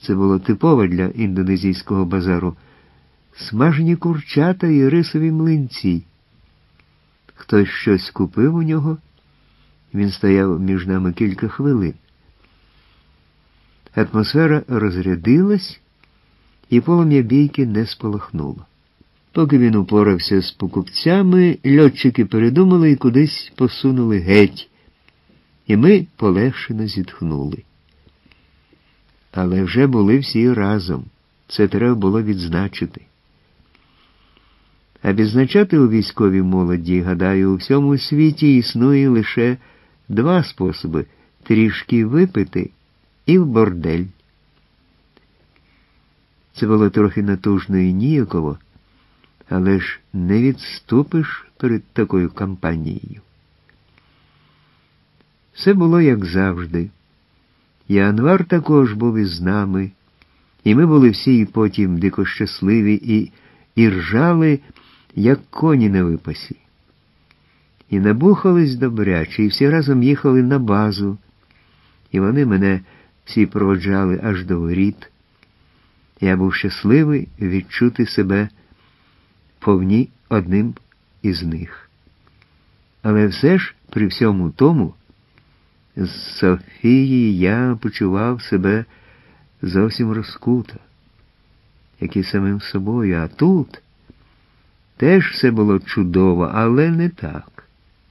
це було типово для індонезійського базару, смажені курчата і рисові млинці. Хтось щось купив у нього, він стояв між нами кілька хвилин. Атмосфера розрядилась, і полум'я бійки не спалахнуло. Поки він упорався з покупцями, льотчики передумали і кудись посунули геть, і ми полегшено зітхнули. Але вже були всі разом, це треба було відзначити. А відзначати у військовій молоді, гадаю, у всьому світі існує лише два способи – трішки випити і в бордель. Це було трохи натужно і ніяково, але ж не відступиш перед такою кампанією. Все було як завжди. І Анвар також був із нами, і ми були всі і потім дико щасливі, і ржали, як коні на випасі. І набухались добряче, і всі разом їхали на базу, і вони мене всі проводжали аж до воріт. Я був щасливий відчути себе повні одним із них. Але все ж, при всьому тому, з Софії я почував себе зовсім розкуто, як і самим собою, а тут теж все було чудово, але не так.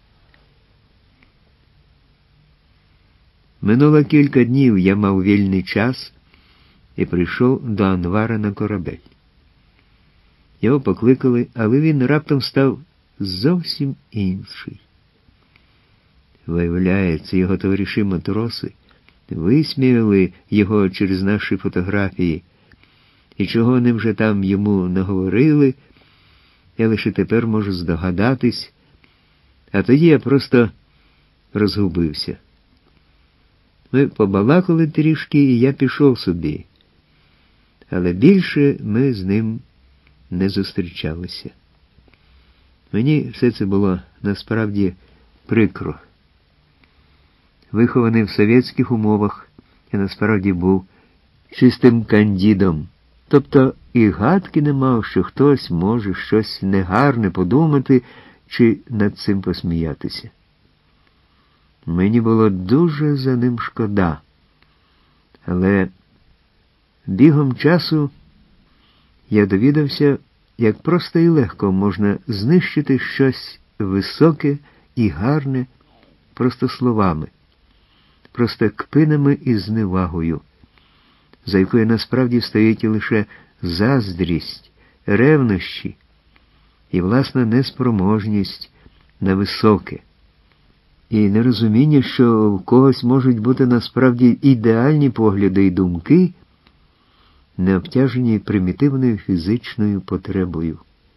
Минуло кілька днів, я мав вільний час і прийшов до Анвара на корабель. Його покликали, але він раптом став зовсім інший. Виявляється, його товариші-матроси висміяли його через наші фотографії, і чого вони вже там йому наговорили, я лише тепер можу здогадатись, а тоді я просто розгубився. Ми побалакали трішки, і я пішов собі, але більше ми з ним не зустрічалися. Мені все це було насправді прикро. Вихований в совєтських умовах, я насправді був чистим кандідом. Тобто і гадки не мав, що хтось може щось негарне подумати чи над цим посміятися. Мені було дуже за ним шкода. Але бігом часу я довідався, як просто і легко можна знищити щось високе і гарне просто словами, просто кпинами і зневагою, за якою насправді стоїть лише заздрість, ревнощі і, власна, неспроможність на високе. І нерозуміння, що в когось можуть бути насправді ідеальні погляди і думки, не обтяжені примітивною фізичною потребою.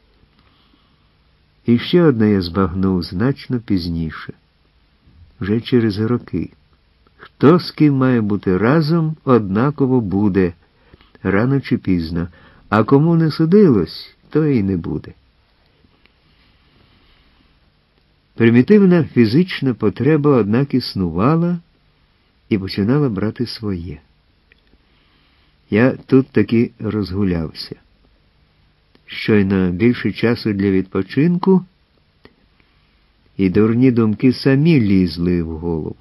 І ще одне я збагнув значно пізніше, вже через роки. Хто з ким має бути разом, однаково буде, рано чи пізно, а кому не судилось, то і не буде. Примітивна фізична потреба, однак, існувала і починала брати своє. Я тут таки розгулявся. Щойно більше часу для відпочинку, і дурні думки самі лізли в голову.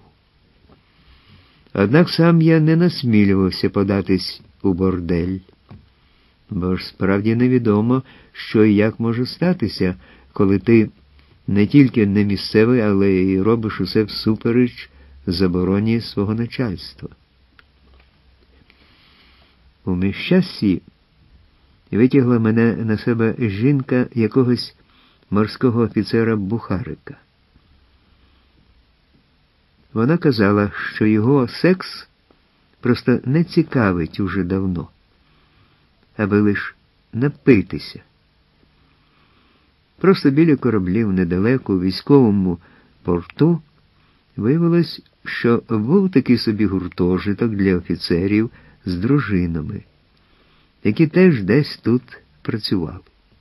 Однак сам я не насмілювався податись у бордель, бо ж справді невідомо, що і як може статися, коли ти не тільки не місцевий, але й робиш усе всупереч забороні свого начальства. У Міщасі витягла мене на себе жінка якогось морського офіцера Бухарика. Вона казала, що його секс просто не цікавить уже давно, аби лиш напитися. Просто біля кораблів недалеко у військовому порту виявилось, що був такий собі гуртожиток для офіцерів з дружинами, які теж десь тут працювали.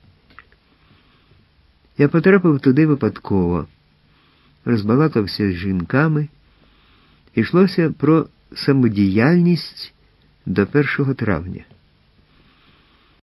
Я потрапив туди випадково, розбалакався з жінками, йшлося про самодіяльність до 1 травня.